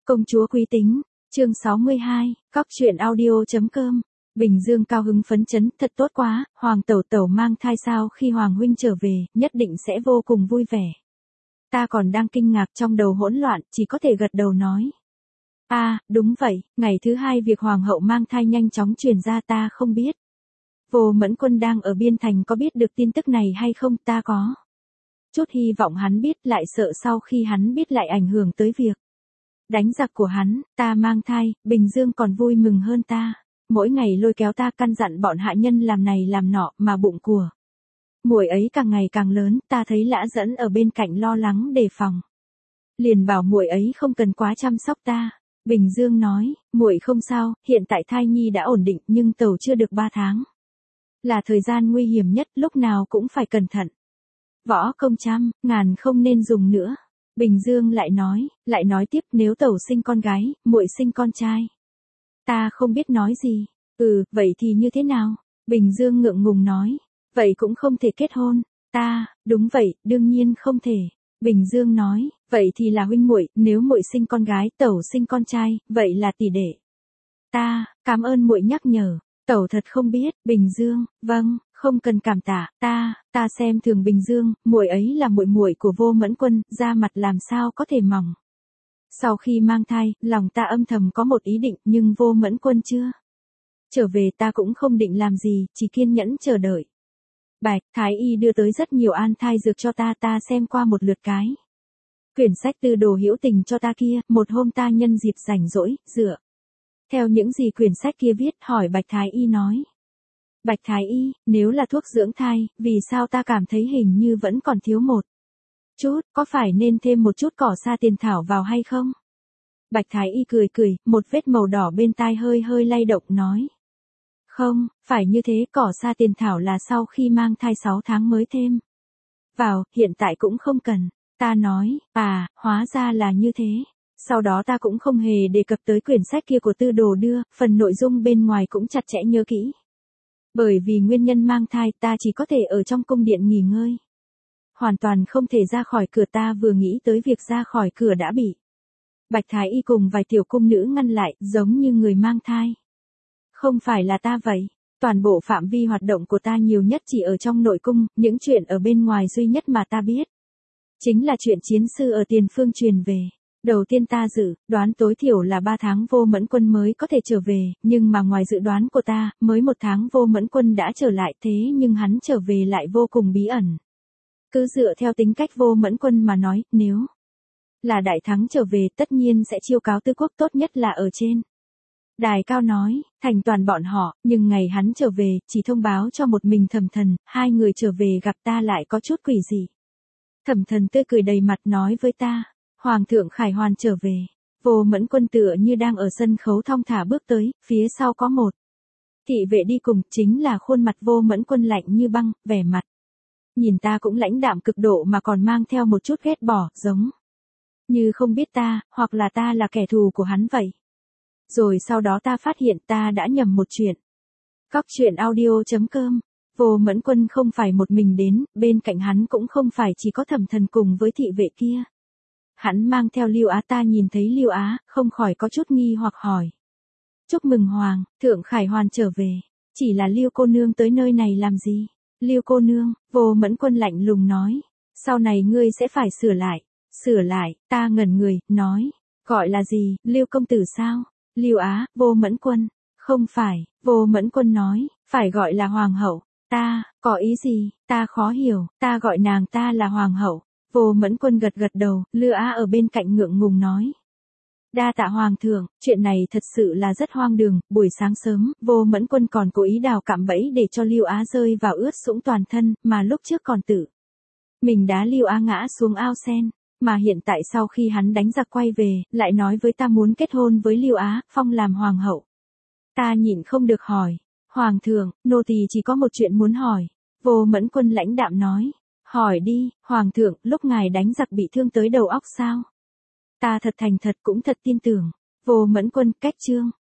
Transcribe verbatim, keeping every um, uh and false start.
Công chúa quý tính, chương sáu mươi hai, cóc truyện audio.com. Bình Dương cao hứng phấn chấn, thật tốt quá, Hoàng tẩu tẩu mang thai sao, khi Hoàng huynh trở về, nhất định sẽ vô cùng vui vẻ. Ta còn đang kinh ngạc, trong đầu hỗn loạn, chỉ có thể gật đầu nói. A, à, đúng vậy, ngày thứ hai việc Hoàng hậu mang thai nhanh chóng truyền ra ta không biết. Vô Mẫn Quân đang ở Biên Thành có biết được tin tức này hay không, ta có chút hy vọng hắn biết, lại sợ sau khi hắn biết lại ảnh hưởng tới việc đánh giặc của hắn. Ta mang thai, Bình Dương còn vui mừng hơn ta, mỗi ngày lôi kéo ta căn dặn bọn hạ nhân làm này làm nọ, mà bụng của muội ấy càng ngày càng lớn, ta thấy Lã Dẫn ở bên cạnh lo lắng đề phòng, liền bảo muội ấy không cần quá chăm sóc ta. Bình Dương nói, muội không sao, hiện tại thai nhi đã ổn định, nhưng tẩu chưa được ba tháng, là thời gian nguy hiểm nhất, lúc nào cũng phải cẩn thận. Võ công trăm, ngàn không nên dùng nữa. Bình Dương lại nói, lại nói tiếp, nếu tẩu sinh con gái, muội sinh con trai. Ta không biết nói gì. Ừ, vậy thì như thế nào? Bình Dương ngượng ngùng nói, vậy cũng không thể kết hôn. Ta, đúng vậy, đương nhiên không thể. Bình Dương nói, vậy thì là huynh muội, nếu muội sinh con gái, tẩu sinh con trai, vậy là tỷ đệ. Ta, cảm ơn muội nhắc nhở. Tẩu thật không biết. Bình Dương, vâng, không cần cảm tạ, ta, ta xem thường Bình Dương, muội ấy là muội muội của Vô Mẫn Quân, da mặt làm sao có thể mỏng. Sau khi mang thai, lòng ta âm thầm có một ý định, nhưng Vô Mẫn Quân chưa trở về, ta cũng không định làm gì, chỉ kiên nhẫn chờ đợi. Bạch Thái Y đưa tới rất nhiều an thai dược cho ta, ta xem qua một lượt cái quyển sách Tư Đồ Hữu Tình cho ta kia, một hôm ta nhân dịp rảnh rỗi, dựa theo những gì quyển sách kia viết, hỏi Bạch Thái Y nói. Bạch Thái Y, nếu là thuốc dưỡng thai, vì sao ta cảm thấy hình như vẫn còn thiếu một chút, có phải nên thêm một chút cỏ sa tiền thảo vào hay không? Bạch Thái Y cười cười, một vết màu đỏ bên tai hơi hơi lay động nói. Không, phải như thế, cỏ sa tiền thảo là sau khi mang thai sáu tháng mới thêm vào, hiện tại cũng không cần. Ta nói, à, hóa ra là như thế. Sau đó ta cũng không hề đề cập tới quyển sách kia của Tư Đồ đưa, phần nội dung bên ngoài cũng chặt chẽ nhớ kỹ. Bởi vì nguyên nhân mang thai, ta chỉ có thể ở trong cung điện nghỉ ngơi. Hoàn toàn không thể ra khỏi cửa, ta vừa nghĩ tới việc ra khỏi cửa đã bị Bạch Thái Y cùng vài tiểu cung nữ ngăn lại, giống như người mang thai. Không phải là ta vậy. Toàn bộ phạm vi hoạt động của ta nhiều nhất chỉ ở trong nội cung, những chuyện ở bên ngoài duy nhất mà ta biết chính là chuyện chiến sư ở tiền phương truyền về. Đầu tiên ta dự đoán tối thiểu là ba tháng Vô Mẫn Quân mới có thể trở về, nhưng mà ngoài dự đoán của ta, mới một tháng Vô Mẫn Quân đã trở lại, thế nhưng hắn trở về lại vô cùng bí ẩn. Cứ dựa theo tính cách Vô Mẫn Quân mà nói, nếu là đại thắng trở về, tất nhiên sẽ chiêu cáo tứ quốc, tốt nhất là ở trên đài cao nói, thành toàn bọn họ, nhưng ngày hắn trở về, chỉ thông báo cho một mình Thẩm Thần, hai người trở về gặp ta lại có chút quỷ dị. Thẩm Thần tươi cười đầy mặt nói với ta, Hoàng thượng Khải Hoàn trở về. Vô Mẫn Quân tựa như đang ở sân khấu thong thả bước tới, phía sau có một thị vệ đi cùng, chính là khuôn mặt Vô Mẫn Quân lạnh như băng, vẻ mặt nhìn ta cũng lãnh đạm cực độ mà còn mang theo một chút ghét bỏ, giống như không biết ta, hoặc là ta là kẻ thù của hắn vậy. Rồi sau đó ta phát hiện ta đã nhầm một chuyện. Cóc truyện audio.com. Vô Mẫn Quân không phải một mình đến, bên cạnh hắn cũng không phải chỉ có Thẩm Thần cùng với thị vệ kia. Hắn mang theo Lưu Á, ta nhìn thấy Lưu Á, không khỏi có chút nghi hoặc hỏi. Chúc mừng Hoàng thượng Khải Hoàn trở về, chỉ là Lưu cô nương tới nơi này làm gì? Lưu cô nương, Vô Mẫn Quân lạnh lùng nói, sau này ngươi sẽ phải sửa lại. Sửa lại, ta ngẩn người, nói, gọi là gì, Lưu công tử sao? Lưu Á, Vô Mẫn Quân, không phải. Vô Mẫn Quân nói, phải gọi là Hoàng hậu. Ta, có ý gì? Ta khó hiểu, ta gọi nàng ta là Hoàng hậu. Vô Mẫn Quân gật gật đầu, Lưu Á ở bên cạnh ngượng ngùng nói. Đa tạ Hoàng thượng, chuyện này thật sự là rất hoang đường. Buổi sáng sớm, Vô Mẫn Quân còn cố ý đào cạm bẫy để cho Lưu Á rơi vào ướt sũng toàn thân, mà lúc trước còn tự mình đá Lưu Á ngã xuống ao sen. Mà hiện tại sau khi hắn đánh giặc quay về, lại nói với ta muốn kết hôn với Lưu Á, phong làm hoàng hậu. Ta nhịn không được hỏi, Hoàng thượng, nô tỳ chỉ có một chuyện muốn hỏi. Vô Mẫn Quân lãnh đạm nói, hỏi đi, Hoàng thượng, lúc ngài đánh giặc bị thương tới đầu óc sao? Ta thật thành thật cũng thật tin tưởng. Vô Mẫn Quân, cách chương.